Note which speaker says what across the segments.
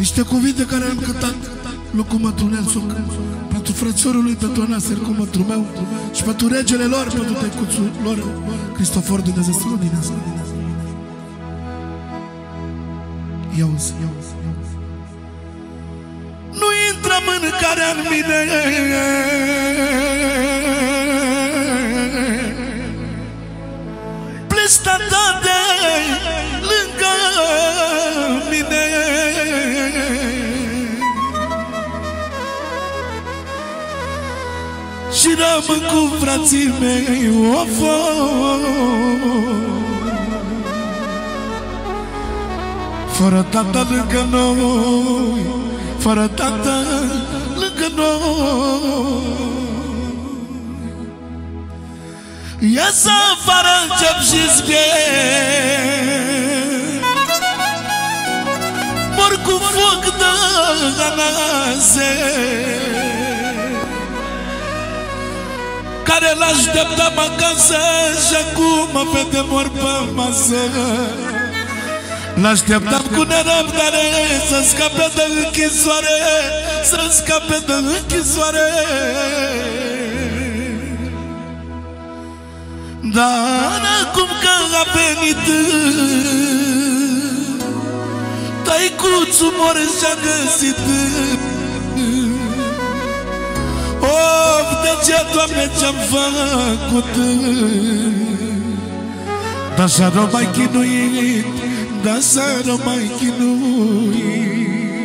Speaker 1: Niște cuvinte care am cântat lui Cumatru Nelson, pentru frățiorul lui Petronasel, Cumatru meu, și pentru regele lor, pentru tăicuțul lor, Cristofor, Dumnezeu să-l odinească. Ia-uzi. Nu intră mâncarea în mine, pleci de lângă mine, și rămân cu frații mei, fără tata lângă noi, fără tata lângă noi. Ies afară, încep și-ți mor cu foc de anaze, care l-așteptam acasă și acum mă vede mor pe masă. L-așteptam cu nerăbdare să scape de închisoare, să scape de închisoare. Dar acum că a venit tăicuțul mor și-a găsit. Of, de ce, Doamne, ce-am făcut? Dar s-a mai chinuit, dar s-a mai chinuit.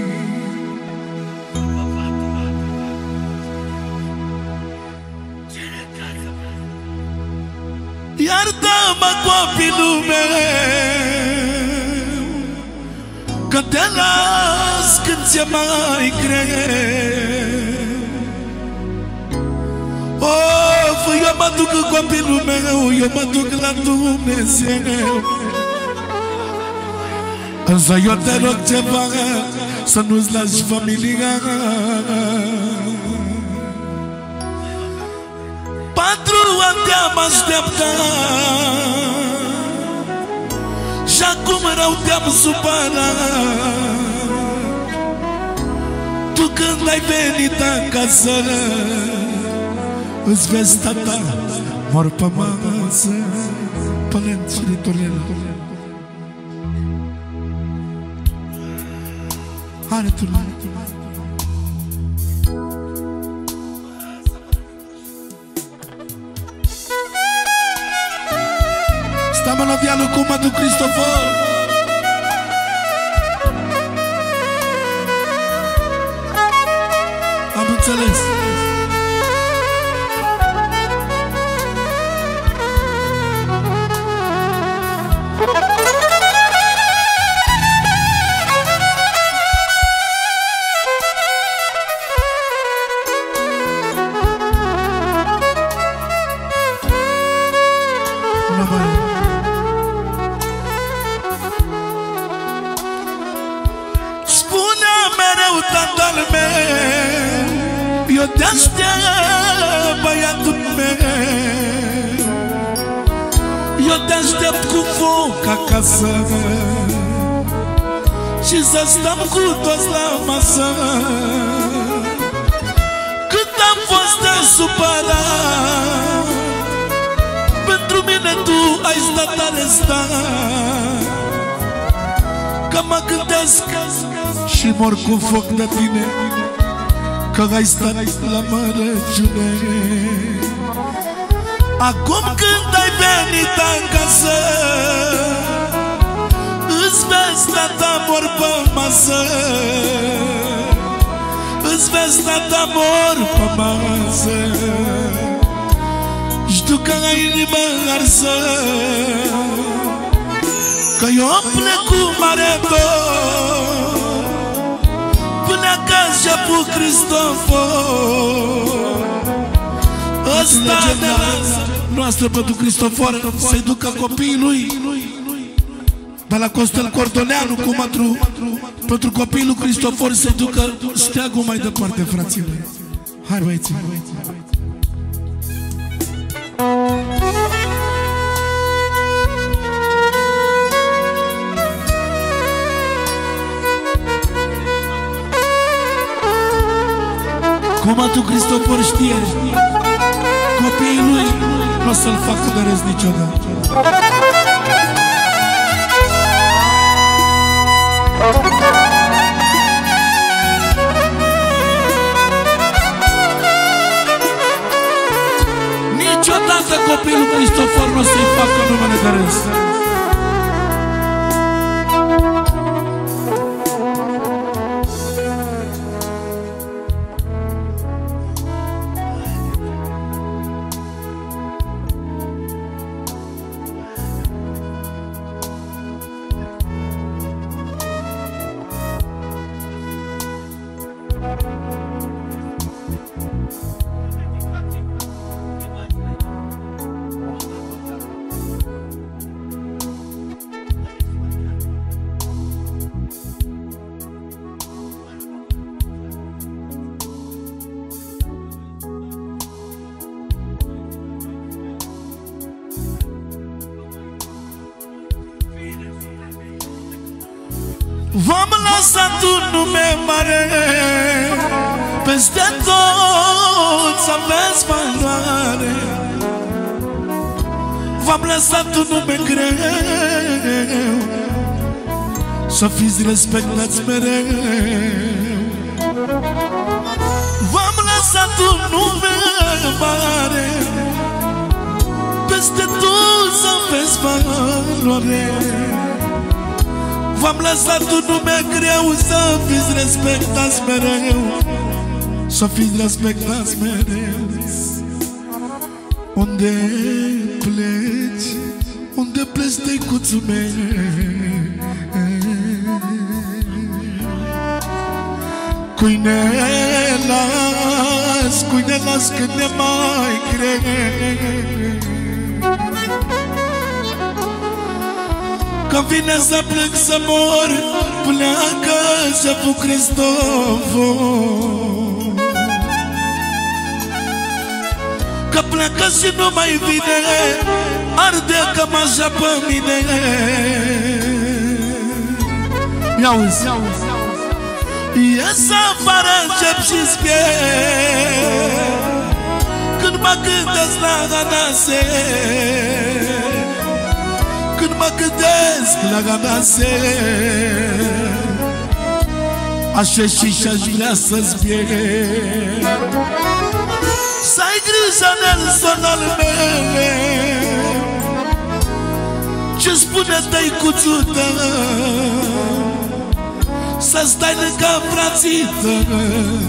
Speaker 1: Iartă-mă, copilul meu, că te las când ți-e mai greu. Of, eu mă duc, copilul meu, eu mă duc la Dumnezeu. Însă eu te rog ceva, să nu-ți lași familia. 4 ani te-am așteptat și acum rău te-am supărat. Tu când ai venit acasă, îți vezi tata mor pe masă, pe lent și ritornel. Hai, turnă. Sta melodia lui Cumatru Cristofor. Am înțeles. Tatăl meu, eu te aștept, băiatul meu, eu te aștept cu foc acasă și să stăm cu toți la masă. Când am fost supărat, pentru mine tu ai stat arestat. Că mă gândesc și mor cu foc de tine, că ai stat la mărăciune. Acum când ai venit acasă, îți vezi tata mor pe masă, îți vezi tata mor pe masă. Știu că ai inima arsă, că eu plec cu mare dor, pleacă șeful Cristofor. Ăsta de noastră pentru Cristofor, să-i ducă copiii lui. Dar la Costel Cordoneanu, Cumatru, pentru copiii lui Cristofor, să-i ducă steagul mai departe, frații mei. Hai, băieții. Cum tu, Cristofor, știe, copiii lui nu o să-l facă de râs niciodată. Niciodată copiii lui Cristofor nu o să-i facă numele de râs. V-am lăsat un nume mare, peste toți aveți valoare. V-am lăsat un nume greu, să fiți respectați mereu. V-am lăsat un nume mare, peste toți aveți valoare. V-am lăsat un nume greu, să fiți respectați mereu, să fiți respectați mereu. Unde pleci, unde pleci, tăicuțul meu? Cui ne las când ne mai greu. Când vine să plâng să mor, pleacă șeful Cristofor. Că pleacă și nu mai vine, arde cămașa pe mine. Ia-uzi, ies afară, încep și-ți pierd când mă gândesc la Ganase, când mă gândesc la Ganase. Așa și-aș vrea să-ți pierd. Să ai grijă, Nelson al meu, ce spune tăicuțul tău, să stai lângă frații tăi.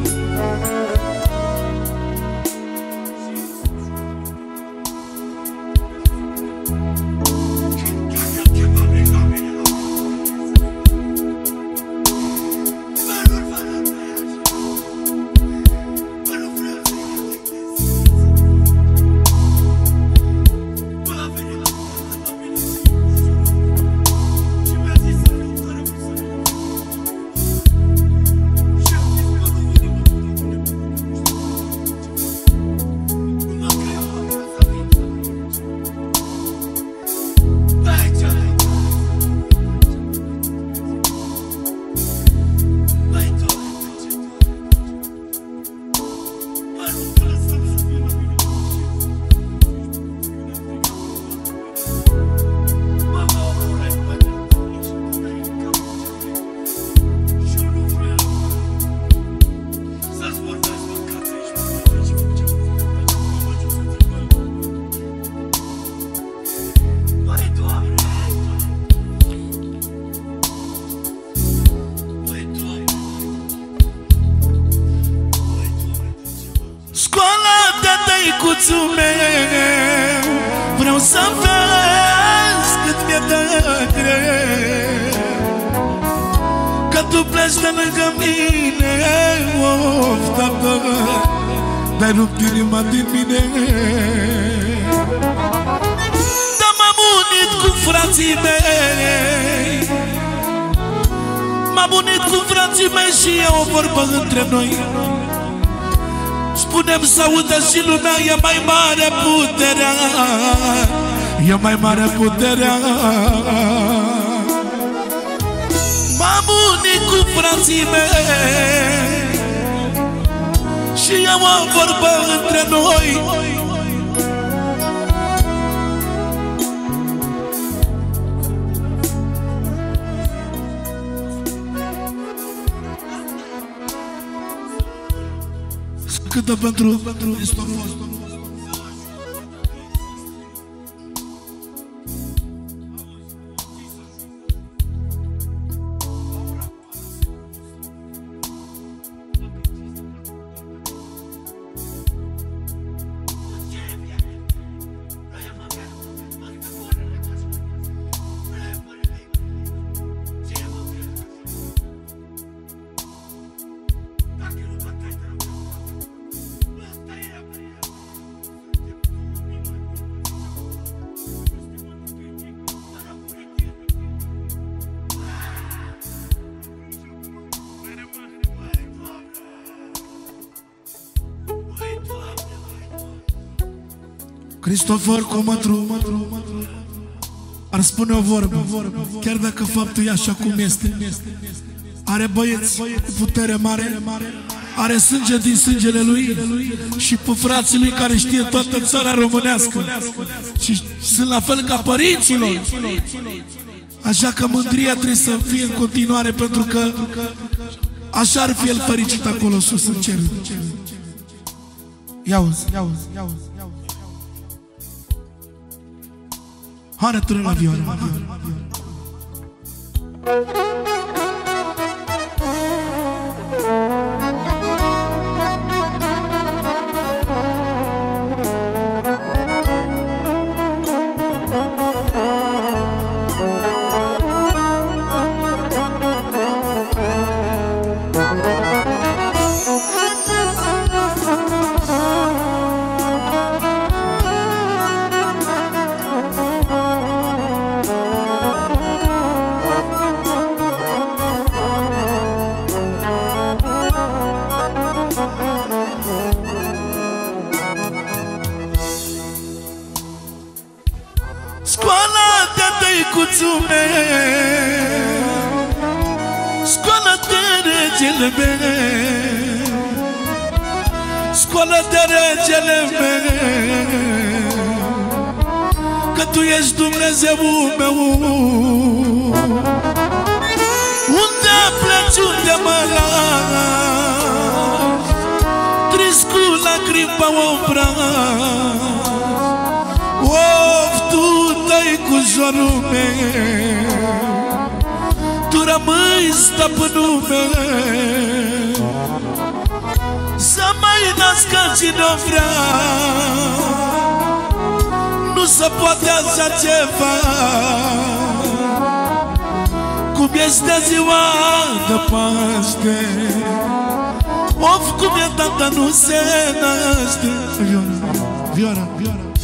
Speaker 1: Tăicuțul meu, vreau să vezi cât mi-e de greu, că tu pleci de lângă mine. Of, tată, dar rupt inima din mine. Dar m-am unit cu frații mei, m-am unit cu frații mei și e o vorbă între noi. Spunem să audă și lumea, e mai mare puterea, e mai mare puterea. M-am unit cu frații mei, și am o vorbă între noi. Cântă pentru Cristofor. Cristofor Comătru ar spune o vorbă, chiar dacă faptul e așa cum este. Are băieți cu putere mare, are sânge din sângele lui și pe frații lui care știe toată țara românească și sunt la fel ca părinților. Așa că mândria trebuie să fie în continuare, pentru că așa ar fi el fericit acolo sus în cer. Ia-uzi, ia-uzi, ia-uzi. Arătă-l la vioară. Scoală-te, tăicuțul meu, scoală-te, regele meu, scoală-te, regele meu, că tu ești Dumnezeul meu. Unde pleci, unde mă lași, trist cu lacrimi pe obraj, of, tu, tăicușorul meu, tu rămâi stăpânul meu. Să mai nască cine-o vrea, nu se poate așa ceva, cum este ziua de Paște, of, cum e tata nu se naște. Vioara, Vioara, Vioara.